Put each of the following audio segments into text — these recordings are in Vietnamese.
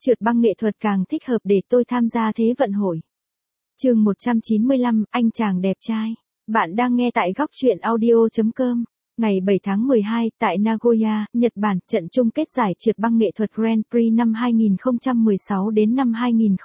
Trượt băng nghệ thuật càng thích hợp để tôi tham gia Thế vận hội. Chương 195, anh chàng đẹp trai. Bạn đang nghe tại góc truyện audio.com. Ngày 7 tháng 12, tại Nagoya, Nhật Bản, trận chung kết giải trượt băng nghệ thuật Grand Prix năm 2016 đến năm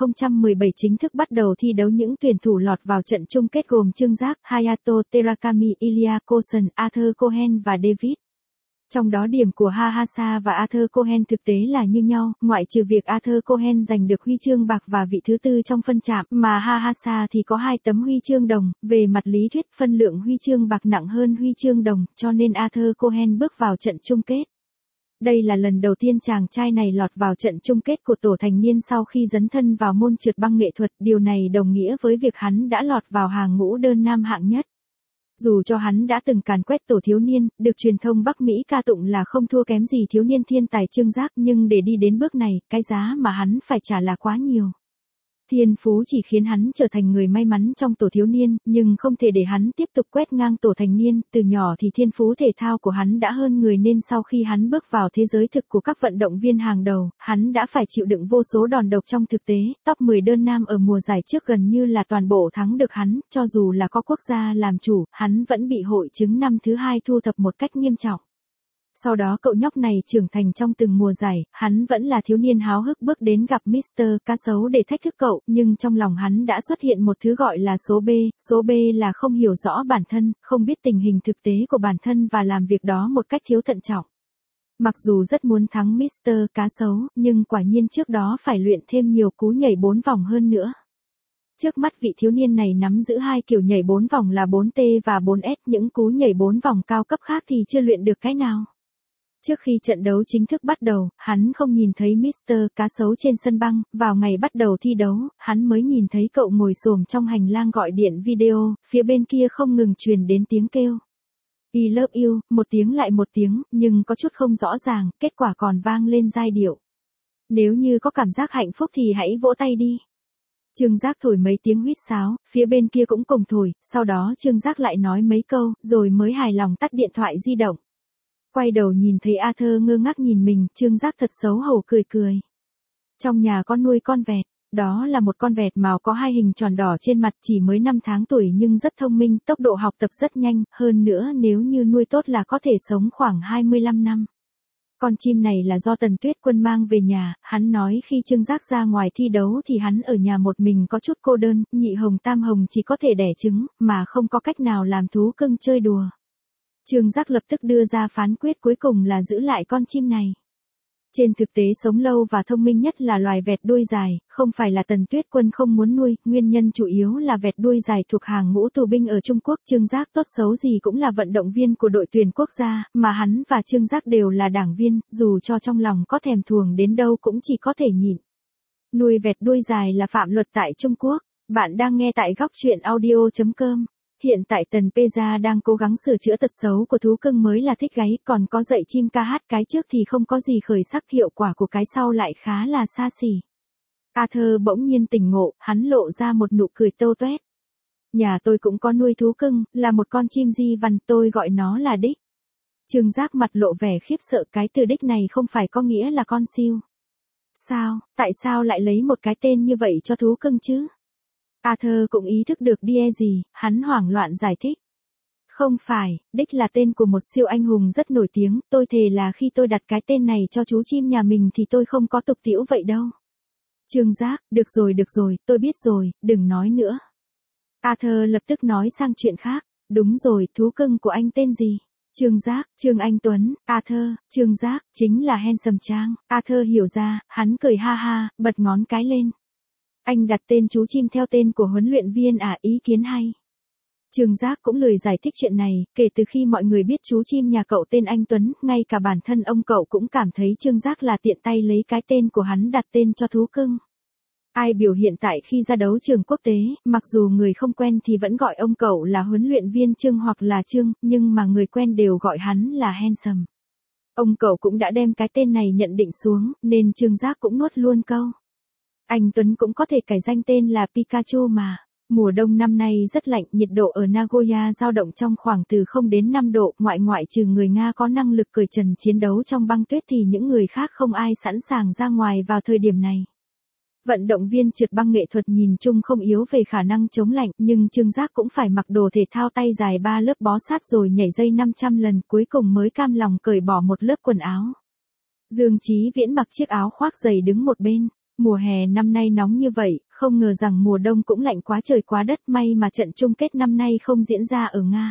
2017 chính thức bắt đầu thi đấu. Những tuyển thủ lọt vào trận chung kết gồm Trương Giác, Hayato Terakami, Ilya Kosen, Arthur Cohen và David. Trong đó điểm của Hahasa và Arthur Cohen thực tế là như nhau, ngoại trừ việc Arthur Cohen giành được huy chương bạc và vị thứ tư trong phân chạm, mà Hahasa thì có 2 tấm huy chương đồng. Về mặt lý thuyết, phân lượng huy chương bạc nặng hơn huy chương đồng, cho nên Arthur Cohen bước vào trận chung kết. Đây là lần đầu tiên chàng trai này lọt vào trận chung kết của tổ thành niên sau khi dấn thân vào môn trượt băng nghệ thuật. Điều này đồng nghĩa với việc hắn đã lọt vào hàng ngũ đơn nam hạng nhất. Dù cho hắn đã từng càn quét tổ thiếu niên, được truyền thông Bắc Mỹ ca tụng là không thua kém gì thiếu niên thiên tài Trương Giác, nhưng để đi đến bước này, cái giá mà hắn phải trả là quá nhiều. Thiên phú chỉ khiến hắn trở thành người may mắn trong tổ thiếu niên, nhưng không thể để hắn tiếp tục quét ngang tổ thành niên. Từ nhỏ thì thiên phú thể thao của hắn đã hơn người, nên sau khi hắn bước vào thế giới thực của các vận động viên hàng đầu, hắn đã phải chịu đựng vô số đòn độc. Trong thực tế, top 10 đơn nam ở mùa giải trước gần như là toàn bộ thắng được hắn, cho dù là có quốc gia làm chủ, hắn vẫn bị hội chứng năm thứ hai thu thập một cách nghiêm trọng. Sau đó cậu nhóc này trưởng thành trong từng mùa giải, hắn vẫn là thiếu niên háo hức bước đến gặp Mr. Cá Sấu để thách thức cậu, nhưng trong lòng hắn đã xuất hiện một thứ gọi là số B là không hiểu rõ bản thân, không biết tình hình thực tế của bản thân và làm việc đó một cách thiếu thận trọng. Mặc dù rất muốn thắng Mr. Cá Sấu, nhưng quả nhiên trước đó phải luyện thêm nhiều cú nhảy 4 vòng hơn nữa. Trước mắt vị thiếu niên này nắm giữ 2 kiểu nhảy 4 vòng là 4T và 4S, những cú nhảy 4 vòng cao cấp khác thì chưa luyện được cái nào. Trước khi trận đấu chính thức bắt đầu, hắn không nhìn thấy Mr. Cá Sấu trên sân băng. Vào ngày bắt đầu thi đấu, hắn mới nhìn thấy cậu ngồi xổm trong hành lang gọi điện video, phía bên kia không ngừng truyền đến tiếng kêu I love you, một tiếng lại một tiếng, nhưng có chút không rõ ràng, kết quả còn vang lên giai điệu. Nếu như có cảm giác hạnh phúc thì hãy vỗ tay đi. Trương Giác thổi mấy tiếng huýt sáo, phía bên kia cũng cùng thổi, sau đó Trương Giác lại nói mấy câu, rồi mới hài lòng tắt điện thoại di động. Quay đầu nhìn thấy Arthur ngơ ngác nhìn mình, Trương Giác thật xấu hổ cười cười. Trong nhà có nuôi con vẹt, đó là một con vẹt màu có 2 hình tròn đỏ trên mặt, chỉ mới 5 tháng tuổi nhưng rất thông minh, tốc độ học tập rất nhanh, hơn nữa nếu như nuôi tốt là có thể sống khoảng 25 năm. Con chim này là do Tần Tuyết Quân mang về nhà, hắn nói khi Trương Giác ra ngoài thi đấu thì hắn ở nhà một mình có chút cô đơn, nhị hồng tam hồng chỉ có thể đẻ trứng, mà không có cách nào làm thú cưng chơi đùa. Trương Giác lập tức đưa ra phán quyết cuối cùng là giữ lại con chim này. Trên thực tế sống lâu và thông minh nhất là loài vẹt đuôi dài, không phải là Tần Tuyết Quân không muốn nuôi, nguyên nhân chủ yếu là vẹt đuôi dài thuộc hàng ngũ tù binh ở Trung Quốc. Trương Giác tốt xấu gì cũng là vận động viên của đội tuyển quốc gia, mà hắn và Trương Giác đều là đảng viên, dù cho trong lòng có thèm thuồng đến đâu cũng chỉ có thể nhịn. Nuôi vẹt đuôi dài là phạm luật tại Trung Quốc. Bạn đang nghe tại góc truyện audio.com. Hiện tại Tần Peza đang cố gắng sửa chữa tật xấu của thú cưng mới là thích gáy, còn có dạy chim ca hát, cái trước thì không có gì khởi sắc, hiệu quả của cái sau lại khá là xa xỉ. Arthur bỗng nhiên tỉnh ngộ, hắn lộ ra một nụ cười tâu tuét. Nhà tôi cũng có nuôi thú cưng, là một con chim di vằn, tôi gọi nó là Đích. Trương Giác mặt lộ vẻ khiếp sợ, cái từ Đích này không phải có nghĩa là con siêu. Sao, tại sao lại lấy một cái tên như vậy cho thú cưng chứ? Arthur cũng ý thức được đie gì, hắn hoảng loạn giải thích. Không phải, Đích là tên của một siêu anh hùng rất nổi tiếng, tôi thề là khi tôi đặt cái tên này cho chú chim nhà mình thì tôi không có tục tĩu vậy đâu. Trương Giác, được rồi, tôi biết rồi, đừng nói nữa. Arthur lập tức nói sang chuyện khác, đúng rồi, thú cưng của anh tên gì? Trương Giác, Trương Anh Tuấn, Arthur, Trương Giác, chính là Handsome Trang. Arthur hiểu ra, hắn cười ha ha, bật ngón cái lên. Anh đặt tên chú chim theo tên của huấn luyện viên à, ý kiến hay. Trương Giác cũng lười giải thích chuyện này, kể từ khi mọi người biết chú chim nhà cậu tên Anh Tuấn, ngay cả bản thân ông cậu cũng cảm thấy Trương Giác là tiện tay lấy cái tên của hắn đặt tên cho thú cưng. Ai biểu hiện tại khi ra đấu trường quốc tế, mặc dù người không quen thì vẫn gọi ông cậu là huấn luyện viên Trương hoặc là Trương, nhưng mà người quen đều gọi hắn là Handsome. Ông cậu cũng đã đem cái tên này nhận định xuống, nên Trương Giác cũng nuốt luôn câu. Anh Tuấn cũng có thể cải danh tên là Pikachu mà. Mùa đông năm nay rất lạnh, nhiệt độ ở Nagoya dao động trong khoảng từ 0 đến 5 độ, ngoại trừ người Nga có năng lực cởi trần chiến đấu trong băng tuyết thì những người khác không ai sẵn sàng ra ngoài vào thời điểm này. Vận động viên trượt băng nghệ thuật nhìn chung không yếu về khả năng chống lạnh, nhưng Trương Giác cũng phải mặc đồ thể thao tay dài 3 lớp bó sát rồi nhảy dây 500 lần, cuối cùng mới cam lòng cởi bỏ một lớp quần áo. Dương Chí Viễn mặc chiếc áo khoác dày đứng một bên. Mùa hè năm nay nóng như vậy, không ngờ rằng mùa đông cũng lạnh quá trời quá đất, may mà trận chung kết năm nay không diễn ra ở Nga.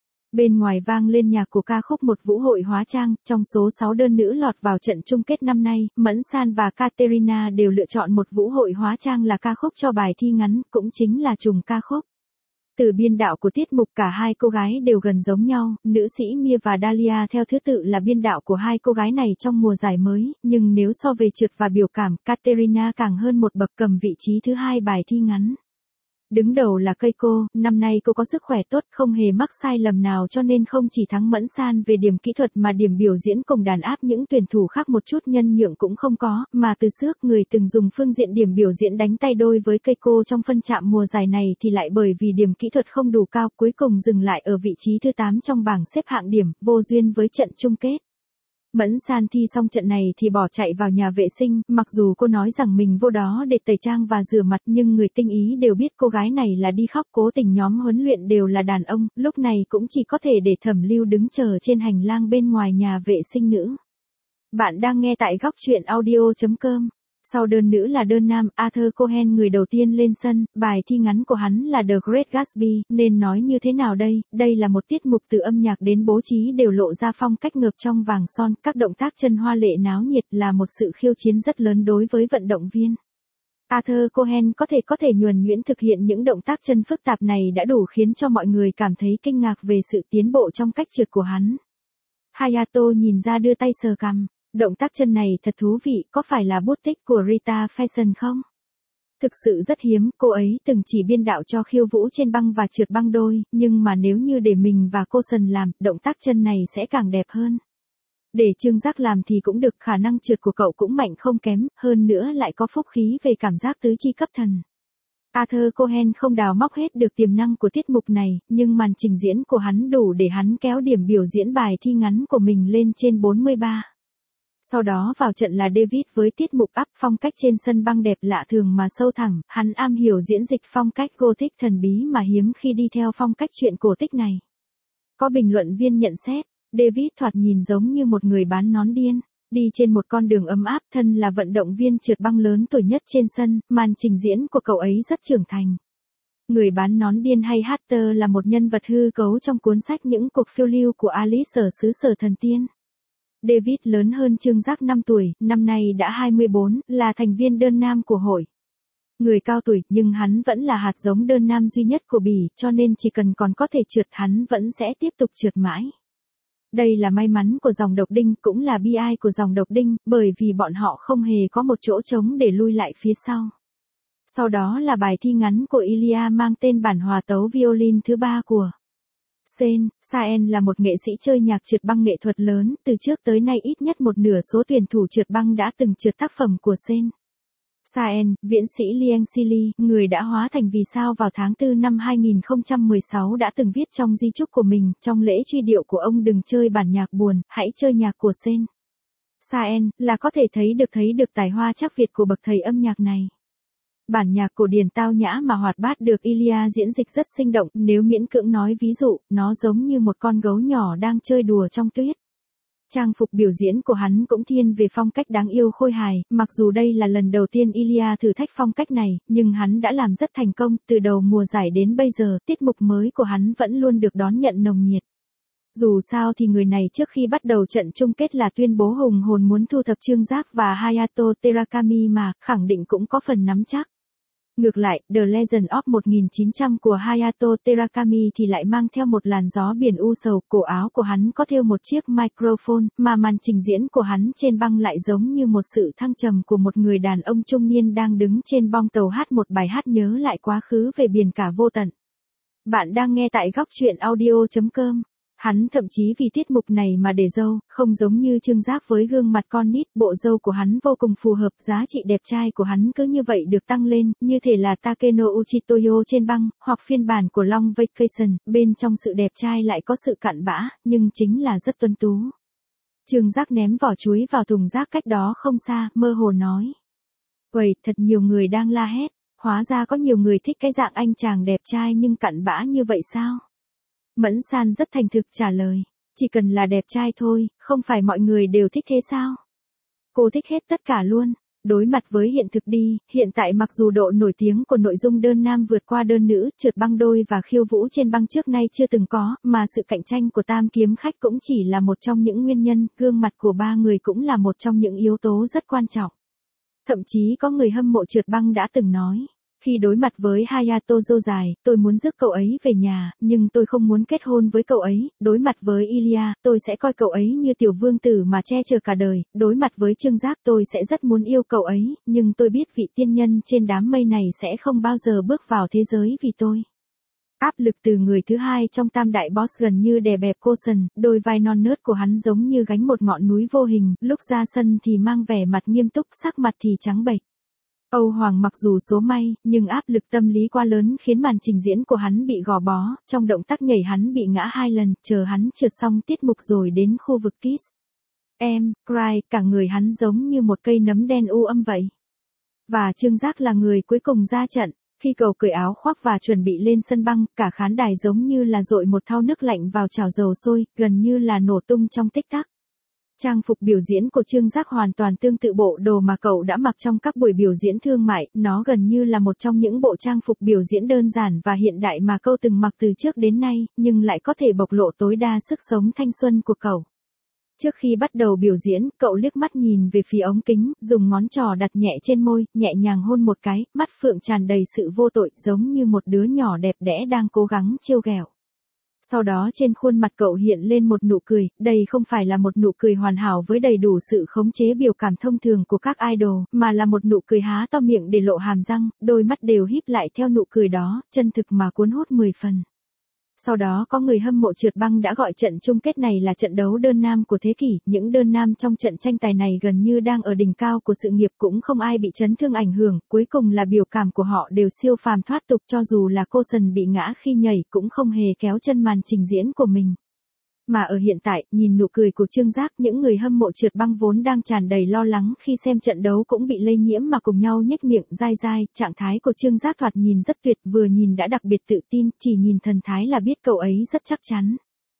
Bên ngoài vang lên nhạc của ca khúc Một vũ hội hóa trang, trong số 6 đơn nữ lọt vào trận chung kết năm nay, Mẫn San và Katerina đều lựa chọn Một vũ hội hóa trang là ca khúc cho bài thi ngắn, cũng chính là trùng ca khúc. Từ biên đạo của tiết mục cả hai cô gái đều gần giống nhau, nữ sĩ Mia và Dalia theo thứ tự là biên đạo của hai cô gái này trong mùa giải mới, nhưng nếu so về trượt và biểu cảm, Katerina càng hơn một bậc cầm vị trí thứ hai bài thi ngắn. Đứng đầu là Keiko, năm nay cô có sức khỏe tốt, không hề mắc sai lầm nào cho nên không chỉ thắng Mẫn San về điểm kỹ thuật mà điểm biểu diễn cùng đàn áp những tuyển thủ khác một chút nhân nhượng cũng không có, mà từ trước người từng dùng phương diện điểm biểu diễn đánh tay đôi với Keiko trong phân chạm mùa giải này thì lại bởi vì điểm kỹ thuật không đủ cao cuối cùng dừng lại ở vị trí thứ 8 trong bảng xếp hạng điểm, vô duyên với trận chung kết. Mẫn San thi xong trận này thì bỏ chạy vào nhà vệ sinh, mặc dù cô nói rằng mình vô đó để tẩy trang và rửa mặt nhưng người tinh ý đều biết cô gái này là đi khóc, cố tình nhóm huấn luyện đều là đàn ông, lúc này cũng chỉ có thể để Thẩm Lưu đứng chờ trên hành lang bên ngoài nhà vệ sinh nữ. Bạn đang nghe tại góc truyện audio.com. Sau đơn nữ là đơn nam, Arthur Cohen người đầu tiên lên sân, bài thi ngắn của hắn là The Great Gatsby, nên nói như thế nào đây, đây là một tiết mục từ âm nhạc đến bố trí đều lộ ra phong cách ngược trong vàng son, các động tác chân hoa lệ náo nhiệt là một sự khiêu chiến rất lớn đối với vận động viên. Arthur Cohen có thể nhuần nhuyễn thực hiện những động tác chân phức tạp này đã đủ khiến cho mọi người cảm thấy kinh ngạc về sự tiến bộ trong cách trượt của hắn. Hayato nhìn ra đưa tay sờ cằm. Động tác chân này thật thú vị, có phải là bút tích của Rita Fashion không? Thực sự rất hiếm, cô ấy từng chỉ biên đạo cho khiêu vũ trên băng và trượt băng đôi, nhưng mà nếu như để mình và cô Sần làm, động tác chân này sẽ càng đẹp hơn. Để Trương Giác làm thì cũng được, khả năng trượt của cậu cũng mạnh không kém, hơn nữa lại có phúc khí về cảm giác tứ chi cấp thần. Arthur Cohen không đào móc hết được tiềm năng của tiết mục này, nhưng màn trình diễn của hắn đủ để hắn kéo điểm biểu diễn bài thi ngắn của mình lên trên 43. Sau đó vào trận là David với tiết mục up, phong cách trên sân băng đẹp lạ thường mà sâu thẳm, hắn am hiểu diễn dịch phong cách Gothic thần bí mà hiếm khi đi theo phong cách truyện cổ tích này. Có bình luận viên nhận xét, David thoạt nhìn giống như một người bán nón điên, đi trên một con đường ấm áp, thân là vận động viên trượt băng lớn tuổi nhất trên sân, màn trình diễn của cậu ấy rất trưởng thành. Người bán nón điên hay Hatter là một nhân vật hư cấu trong cuốn sách Những cuộc phiêu lưu của Alice ở xứ sở thần tiên. David lớn hơn Trương Giác 5 tuổi, năm nay đã 24, là thành viên đơn nam của hội. Người cao tuổi, nhưng hắn vẫn là hạt giống đơn nam duy nhất của Bỉ, cho nên chỉ cần còn có thể trượt hắn vẫn sẽ tiếp tục trượt mãi. Đây là may mắn của dòng độc đinh, cũng là bi ai của dòng độc đinh, bởi vì bọn họ không hề có một chỗ trống để lui lại phía sau. Sau đó là bài thi ngắn của Ilya mang tên bản hòa tấu violin thứ 3 của Sen. Saen là một nghệ sĩ chơi nhạc trượt băng nghệ thuật lớn, từ trước tới nay ít nhất một nửa số tuyển thủ trượt băng đã từng trượt tác phẩm của Sen. Saen, viễn sĩ Liang Sili, người đã hóa thành vì sao vào tháng 4 năm 2016 đã từng viết trong di chúc của mình, trong lễ truy điệu của ông: đừng chơi bản nhạc buồn, hãy chơi nhạc của Sen. Saen, là có thể thấy được tài hoa chắc Việt của bậc thầy âm nhạc này. Bản nhạc cổ điển tao nhã mà hoạt bát được Ilya diễn dịch rất sinh động, nếu miễn cưỡng nói ví dụ, nó giống như một con gấu nhỏ đang chơi đùa trong tuyết. Trang phục biểu diễn của hắn cũng thiên về phong cách đáng yêu khôi hài, mặc dù đây là lần đầu tiên Ilya thử thách phong cách này, nhưng hắn đã làm rất thành công, từ đầu mùa giải đến bây giờ, tiết mục mới của hắn vẫn luôn được đón nhận nồng nhiệt. Dù sao thì người này trước khi bắt đầu trận chung kết là tuyên bố hùng hồn muốn thu thập Trương Giác và Hayato Terakami mà, khẳng định cũng có phần nắm chắc. Ngược lại, The Legend of 1900 của Hayato Terakami thì lại mang theo một làn gió biển u sầu, cổ áo của hắn có thêu một chiếc microphone, mà màn trình diễn của hắn trên băng lại giống như một sự thăng trầm của một người đàn ông trung niên đang đứng trên bong tàu hát một bài hát nhớ lại quá khứ về biển cả vô tận. Bạn đang nghe tại góc truyện audio.com. Hắn thậm chí vì tiết mục này mà để râu, không giống như Trương Giác với gương mặt con nít, bộ râu của hắn vô cùng phù hợp, giá trị đẹp trai của hắn cứ như vậy được tăng lên, như thể là Takeno Uchitoyo trên băng, hoặc phiên bản của Long Vacation, bên trong sự đẹp trai lại có sự cặn bã, nhưng chính là rất tuấn tú. Trương Giác ném vỏ chuối vào thùng rác cách đó không xa, mơ hồ nói. Uầy, thật nhiều người đang la hét, hóa ra có nhiều người thích cái dạng anh chàng đẹp trai nhưng cặn bã như vậy sao? Mẫn San rất thành thực trả lời, chỉ cần là đẹp trai thôi, không phải mọi người đều thích thế sao? Cô thích hết tất cả luôn. Đối mặt với hiện thực đi, hiện tại mặc dù độ nổi tiếng của nội dung đơn nam vượt qua đơn nữ, trượt băng đôi và khiêu vũ trên băng trước nay chưa từng có, mà sự cạnh tranh của tam kiếm khách cũng chỉ là một trong những nguyên nhân, gương mặt của ba người cũng là một trong những yếu tố rất quan trọng. Thậm chí có người hâm mộ trượt băng đã từng nói, khi đối mặt với Hayato dài, tôi muốn rước cậu ấy về nhà, nhưng tôi không muốn kết hôn với cậu ấy, đối mặt với Ilya, tôi sẽ coi cậu ấy như tiểu vương tử mà che chở cả đời, đối mặt với Trương Giác tôi sẽ rất muốn yêu cậu ấy, nhưng tôi biết vị tiên nhân trên đám mây này sẽ không bao giờ bước vào thế giới vì tôi. Áp lực từ người thứ hai trong tam đại boss gần như đè bẹp Coulson, đôi vai non nớt của hắn giống như gánh một ngọn núi vô hình, lúc ra sân thì mang vẻ mặt nghiêm túc, sắc mặt thì trắng bệch. Âu Hoàng mặc dù số may, nhưng áp lực tâm lý quá lớn khiến màn trình diễn của hắn bị gò bó, trong động tác nhảy hắn bị ngã 2 lần, chờ hắn trượt xong tiết mục rồi đến khu vực Kiss. Cry, cả người hắn giống như một cây nấm đen u âm vậy. Và Trương Giác là người cuối cùng ra trận. Khi cậu cởi áo khoác và chuẩn bị lên sân băng, cả khán đài giống như là dội một thau nước lạnh vào chảo dầu sôi, gần như là nổ tung trong tích tắc. Trang phục biểu diễn của Trương Giác hoàn toàn tương tự bộ đồ mà cậu đã mặc trong các buổi biểu diễn thương mại, nó gần như là một trong những bộ trang phục biểu diễn đơn giản và hiện đại mà cậu từng mặc từ trước đến nay, nhưng lại có thể bộc lộ tối đa sức sống thanh xuân của cậu. Trước khi bắt đầu biểu diễn, cậu liếc mắt nhìn về phía ống kính, dùng ngón trỏ đặt nhẹ trên môi, nhẹ nhàng hôn một cái, mắt phượng tràn đầy sự vô tội, giống như một đứa nhỏ đẹp đẽ đang cố gắng trêu ghẹo. Sau đó trên khuôn mặt cậu hiện lên một nụ cười, đây không phải là một nụ cười hoàn hảo với đầy đủ sự khống chế biểu cảm thông thường của các idol, mà là một nụ cười há to miệng để lộ hàm răng, đôi mắt đều híp lại theo nụ cười đó, chân thực mà cuốn hút 10 phần. Sau đó có người hâm mộ trượt băng đã gọi trận chung kết này là trận đấu đơn nam của thế kỷ, những đơn nam trong trận tranh tài này gần như đang ở đỉnh cao của sự nghiệp, cũng không ai bị chấn thương ảnh hưởng, cuối cùng là biểu cảm của họ đều siêu phàm thoát tục, cho dù là Coulson bị ngã khi nhảy cũng không hề kéo chân màn trình diễn của mình. Mà ở hiện tại, nhìn nụ cười của Trương Giác, những người hâm mộ trượt băng vốn đang tràn đầy lo lắng khi xem trận đấu cũng bị lây nhiễm mà cùng nhau nhếch miệng dai dai, trạng thái của Trương Giác thoạt nhìn rất tuyệt, vừa nhìn đã đặc biệt tự tin, chỉ nhìn thần thái là biết cậu ấy rất chắc chắn.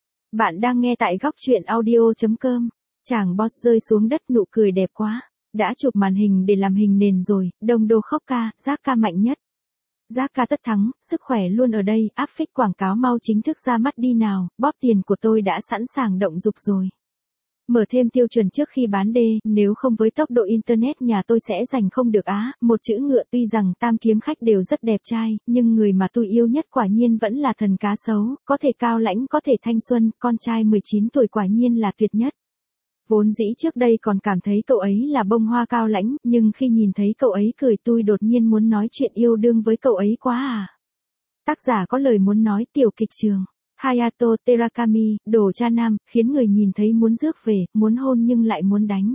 Bạn đang nghe tại góc truyện audio.com. Chàng boss rơi xuống đất, nụ cười đẹp quá. Đã chụp màn hình để làm hình nền rồi, đồng đô khóc ca, Giác ca mạnh nhất. Giác ca tất thắng, sức khỏe luôn ở đây, áp phích quảng cáo mau chính thức ra mắt đi nào, bóp tiền của tôi đã sẵn sàng động dục rồi. Mở thêm tiêu chuẩn trước khi bán đê, nếu không với tốc độ internet nhà tôi sẽ giành không được á, một chữ ngựa. Tuy rằng tam kiếm khách đều rất đẹp trai, nhưng người mà tôi yêu nhất quả nhiên vẫn là thần cá sấu, có thể cao lãnh, có thể thanh xuân, con trai 19 tuổi quả nhiên là tuyệt nhất. Vốn dĩ trước đây còn cảm thấy cậu ấy là bông hoa cao lãnh, nhưng khi nhìn thấy cậu ấy cười tôi đột nhiên muốn nói chuyện yêu đương với cậu ấy quá à. Tác giả có lời muốn nói, tiểu kịch trường. Hayato Terakami, đồ cha nam, khiến người nhìn thấy muốn rước về, muốn hôn nhưng lại muốn đánh.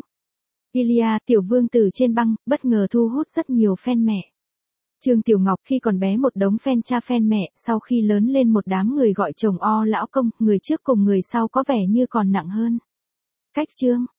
Ilya, tiểu vương tử trên băng, bất ngờ thu hút rất nhiều fan mẹ. Trương Tiểu Ngọc khi còn bé một đống fan cha fan mẹ, sau khi lớn lên một đám người gọi chồng o lão công, người trước cùng người sau có vẻ như còn nặng hơn. Cách chương